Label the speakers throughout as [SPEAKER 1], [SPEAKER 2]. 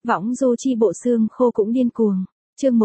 [SPEAKER 1] Võng du chi bộ xương khô cũng điên cuồng. Chương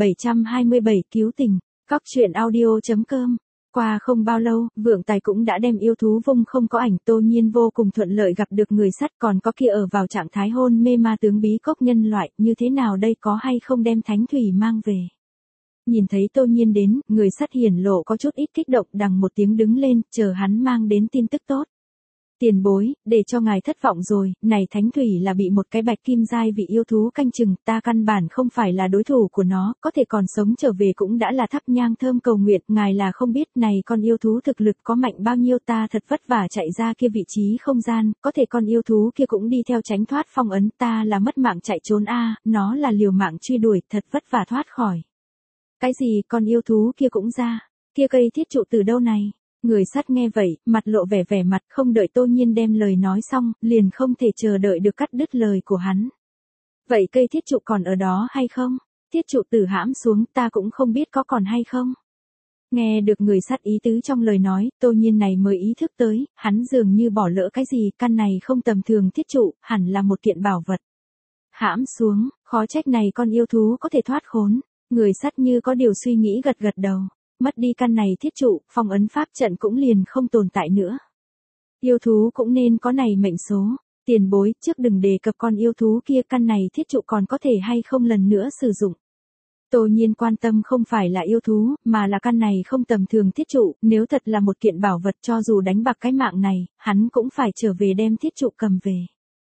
[SPEAKER 1] 1727 cứu tình. Cóc truyện audio.com. Qua không bao lâu, Vượng Tài cũng đã đem yêu thú vung không có ảnh. Tô Nhiên vô cùng thuận lợi gặp được người sắt, còn có kia ở vào trạng thái hôn mê ma tướng bí cốc nhân loại, như thế nào đây, có hay không đem thánh thủy mang về. Nhìn thấy Tô Nhiên đến, người sắt hiển lộ có chút ít kích động, đằng một tiếng đứng lên, chờ hắn mang đến tin tức tốt. Tiền bối, để cho ngài thất vọng rồi, này thánh thủy là bị một cái bạch kim giai vị yêu thú canh chừng, ta căn bản không phải là đối thủ của nó, có thể còn sống trở về cũng đã là thắp nhang thơm cầu nguyện, ngài là không biết này con yêu thú thực lực có mạnh bao nhiêu, ta thật vất vả chạy ra kia vị trí không gian, có thể con yêu thú kia cũng đi theo tránh thoát phong ấn, ta là mất mạng chạy trốn nó là liều mạng truy đuổi, thật vất vả thoát khỏi. Cái gì, con yêu thú kia cũng ra, kia cây thiết trụ từ đâu này? Người sắt nghe vậy, mặt lộ vẻ mặt, không đợi Tô Nhiên đem lời nói xong, liền không thể chờ đợi được cắt đứt lời của hắn. Vậy cây thiết trụ còn ở đó hay không? Thiết trụ tử hãm xuống, ta cũng không biết có còn hay không. Nghe được người sắt ý tứ trong lời nói, Tô Nhiên này mới ý thức tới, hắn dường như bỏ lỡ cái gì, căn này không tầm thường thiết trụ, hẳn là một kiện bảo vật. Hãm xuống, khó trách này con yêu thú có thể thoát khốn. Người sắt như có điều suy nghĩ gật đầu. Mất đi căn này thiết trụ, phong ấn pháp trận cũng liền không tồn tại nữa. Yêu thú cũng nên có này mệnh số. Tiền bối, trước đừng đề cập con yêu thú kia, căn này thiết trụ còn có thể hay không lần nữa sử dụng. Tô Nhiên quan tâm không phải là yêu thú, mà là căn này không tầm thường thiết trụ, nếu thật là một kiện bảo vật, cho dù đánh bạc cái mạng này, hắn cũng phải trở về đem thiết trụ cầm về.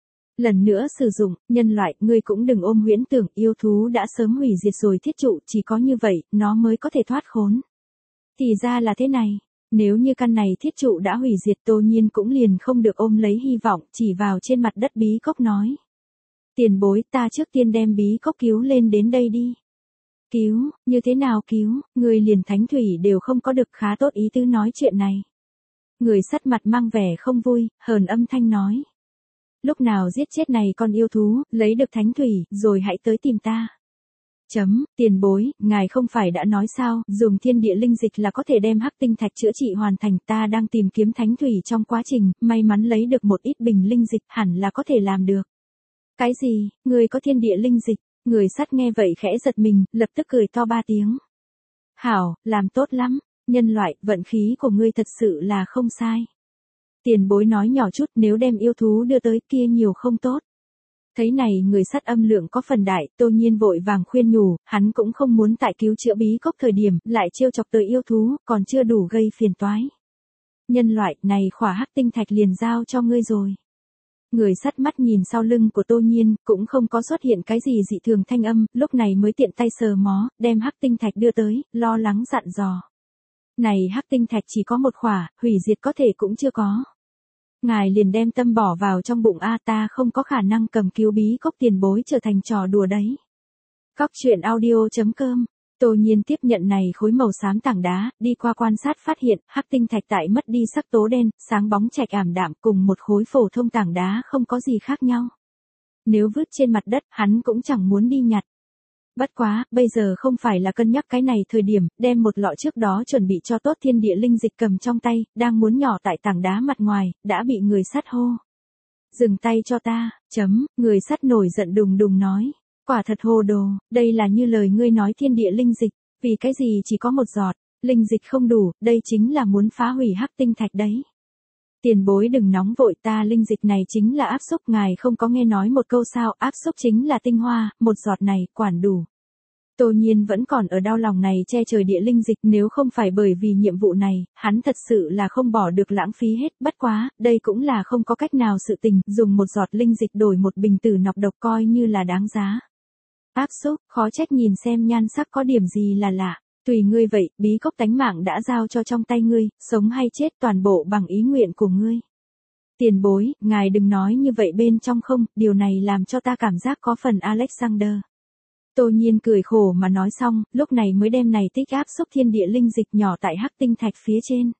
[SPEAKER 1] Lần nữa sử dụng, nhân loại, ngươi cũng đừng ôm huyễn tưởng, yêu thú đã sớm hủy diệt rồi thiết trụ, chỉ có như vậy, nó mới có thể thoát khốn. Thì ra là thế này, nếu như căn này thiết trụ đã hủy diệt, Tô Nhiên cũng liền không được ôm lấy hy vọng, chỉ vào trên mặt đất bí cốc nói. Tiền bối, ta trước tiên đem bí cốc cứu lên đến đây đi. Cứu, như thế nào cứu, người liền thánh thủy đều không có được, khá tốt ý tứ nói chuyện này. Người sắt mặt mang vẻ không vui, hờn âm thanh nói. Lúc nào giết chết này con yêu thú, lấy được thánh thủy, rồi hãy tới tìm ta. Tiền bối, ngài không phải đã nói sao, dùng thiên địa linh dịch là có thể đem hắc tinh thạch chữa trị hoàn thành, ta đang tìm kiếm thánh thủy trong quá trình, may mắn lấy được một ít bình linh dịch, hẳn là có thể làm được. Cái gì, người có thiên địa linh dịch? Người sắt nghe vậy khẽ giật mình, lập tức cười to 3 tiếng. Hảo, làm tốt lắm, nhân loại, vận khí của ngươi thật sự là không sai. Tiền bối nói nhỏ chút, nếu đem yêu thú đưa tới kia nhiều không tốt. Thấy này người sắt âm lượng có phần đại, Tô Nhiên vội vàng khuyên nhủ, hắn cũng không muốn tại cứu chữa bí cốc thời điểm, lại trêu chọc tới yêu thú, còn chưa đủ gây phiền toái. Nhân loại, này khỏa hắc tinh thạch liền giao cho ngươi rồi. Người sắt mắt nhìn sau lưng của Tô Nhiên, cũng không có xuất hiện cái gì dị thường thanh âm, lúc này mới tiện tay sờ mó, đem hắc tinh thạch đưa tới, lo lắng dặn dò. Này hắc tinh thạch chỉ có một khỏa, hủy diệt có thể cũng chưa có. Ngài liền đem tâm bỏ vào trong bụng ta không có khả năng cầm cứu bí cốc, tiền bối trở thành trò đùa đấy. Cóc truyện audio.com. Tô Nhiên tiếp nhận này khối màu xám tảng đá, đi qua quan sát phát hiện, hắc tinh thạch tại mất đi sắc tố đen, sáng bóng trạch ảm đạm, cùng một khối phổ thông tảng đá không có gì khác nhau. Nếu vứt trên mặt đất, hắn cũng chẳng muốn đi nhặt. Bất quá, bây giờ không phải là cân nhắc cái này thời điểm, đem một lọ trước đó chuẩn bị cho tốt thiên địa linh dịch cầm trong tay, đang muốn nhỏ tại tảng đá mặt ngoài, đã bị người sắt hô. Dừng tay cho ta, người sắt nổi giận đùng đùng nói. Quả thật hồ đồ, đây là như lời ngươi nói thiên địa linh dịch, vì cái gì chỉ có một giọt, linh dịch không đủ, đây chính là muốn phá hủy hắc tinh thạch đấy. Tiền bối đừng nóng vội, ta linh dịch này chính là áp xúc, ngài không có nghe nói một câu sao, áp xúc chính là tinh hoa, một giọt này, quản đủ. Tô Nhiên vẫn còn ở đau lòng này che trời địa linh dịch, nếu không phải bởi vì nhiệm vụ này, hắn thật sự là không bỏ được lãng phí hết, bất quá, đây cũng là không có cách nào sự tình, dùng một giọt linh dịch đổi một bình tử nọc độc coi như là đáng giá. Áp xúc, khó trách nhìn xem nhan sắc có điểm gì là lạ. Tùy ngươi vậy, bí cốc tánh mạng đã giao cho trong tay ngươi, sống hay chết toàn bộ bằng ý nguyện của ngươi. Tiền bối, ngài đừng nói như vậy bên trong không, điều này làm cho ta cảm giác có phần Alexander. Tô Nhiên cười khổ mà nói xong, lúc này mới đem này tích áp xúc thiên địa linh dịch nhỏ tại hắc tinh thạch phía trên.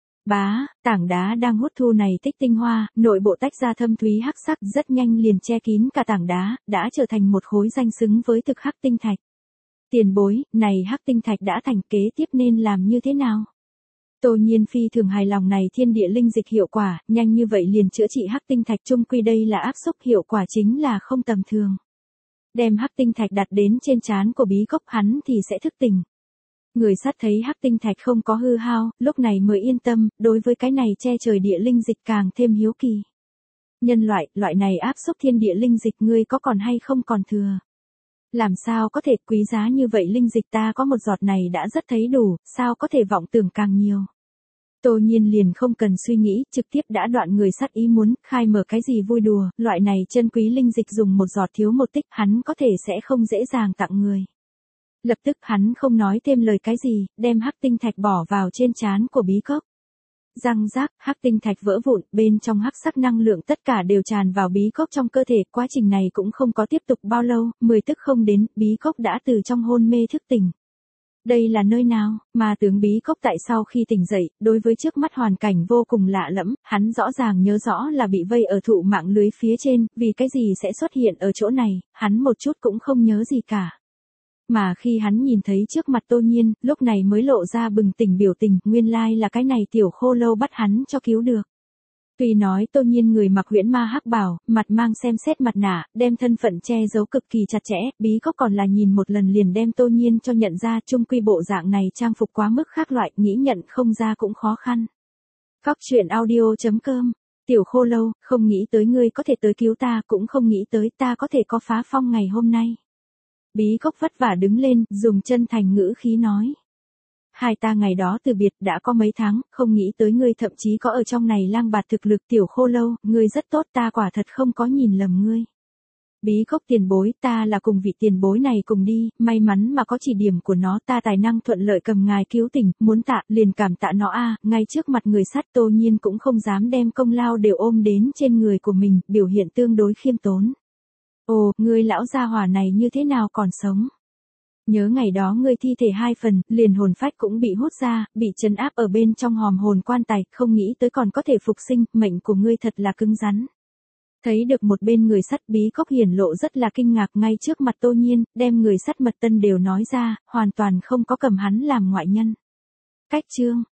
[SPEAKER 1] Bá, tảng đá đang hút thu này tích tinh hoa, nội bộ tách ra thâm thúy hắc sắc, rất nhanh liền che kín cả tảng đá, đã trở thành một khối danh xứng với thực hắc tinh thạch. Tiền bối, này hắc tinh thạch đã thành, kế tiếp nên làm như thế nào? Tô Nhiên phi thường hài lòng này thiên địa linh dịch hiệu quả, nhanh như vậy liền chữa trị hắc tinh thạch, chung quy đây là áp xúc, hiệu quả chính là không tầm thường. đem hắc tinh thạch đặt đến trên trán của Bí Cốc hắn thì sẽ thức tỉnh. Người sắt thấy hắc tinh thạch không có hư hao, lúc này mới yên tâm, đối với cái này che trời địa linh dịch càng thêm hiếu kỳ. Nhân loại này áp xúc thiên địa linh dịch ngươi có còn hay không còn thừa? Làm sao có thể quý giá như vậy linh dịch ta có một giọt này đã rất thấy đủ, sao có thể vọng tưởng càng nhiều? Tô Nhiên liền không cần suy nghĩ, trực tiếp đã đoạn người sắt ý muốn, khai mở cái gì vui đùa, loại này chân quý linh dịch dùng một giọt thiếu một tích, hắn có thể sẽ không dễ dàng tặng người. Lập tức hắn không nói thêm lời cái gì, đem hắc tinh thạch bỏ vào trên trán của Bí Cốc. Răng rác, hắc tinh thạch vỡ vụn, bên trong hắc sắc năng lượng tất cả đều tràn vào Bí Cốc trong cơ thể, quá trình này cũng không có tiếp tục bao lâu, 10 tức không đến, Bí Cốc đã từ trong hôn mê thức tỉnh. Đây là nơi nào? Mà tướng Bí Cốc tại sau khi tỉnh dậy, đối với trước mắt hoàn cảnh vô cùng lạ lẫm, hắn rõ ràng nhớ rõ là bị vây ở thụ mạng lưới phía trên, vì cái gì sẽ xuất hiện ở chỗ này, hắn một chút cũng không nhớ gì cả. Mà khi hắn nhìn thấy trước mặt Tô Nhiên, lúc này mới lộ ra bừng tỉnh biểu tình, nguyên lai là cái này tiểu khô lâu bắt hắn cho cứu được. Tuy nói Tô Nhiên người mặc huyễn ma hắc bào, mặt mang xem xét mặt nạ, đem thân phận che giấu cực kỳ chặt chẽ, Bí Cốc còn là nhìn một lần liền đem Tô Nhiên cho nhận ra, chung quy bộ dạng này trang phục quá mức khác loại, nghĩ nhận không ra cũng khó khăn. Cóc truyện audio.com, tiểu khô lâu, không nghĩ tới ngươi có thể tới cứu ta, cũng không nghĩ tới ta có thể có phá phong ngày hôm nay. Bí Cốc vất vả đứng lên, dùng chân thành ngữ khí nói. Hai ta ngày đó từ biệt đã có mấy tháng, không nghĩ tới ngươi thậm chí có ở trong này lang bạt thực lực tiểu khô lâu, ngươi rất tốt ta quả thật không có nhìn lầm ngươi. Bí Cốc tiền bối, ta là cùng vị tiền bối này cùng đi, may mắn mà có chỉ điểm của nó ta tài năng thuận lợi cầm ngài cứu tỉnh, muốn tạ, liền cảm tạ nó a. Ngay trước mặt người sắt Tô Nhiên cũng không dám đem công lao đều ôm đến trên người của mình, biểu hiện tương đối khiêm tốn. Ồ, ngươi lão gia hỏa này như thế nào còn sống? Nhớ ngày đó ngươi thi thể 2 phần, liền hồn phách cũng bị hút ra, bị trấn áp ở bên trong hòm hồn quan tài, không nghĩ tới còn có thể phục sinh, mệnh của ngươi thật là cứng rắn. Thấy được một bên người sắt Bí Cốc hiển lộ rất là kinh ngạc ngay trước mặt Tô Nhiên, đem người sắt mật tân đều nói ra, hoàn toàn không có cầm hắn làm ngoại nhân. Cách chương,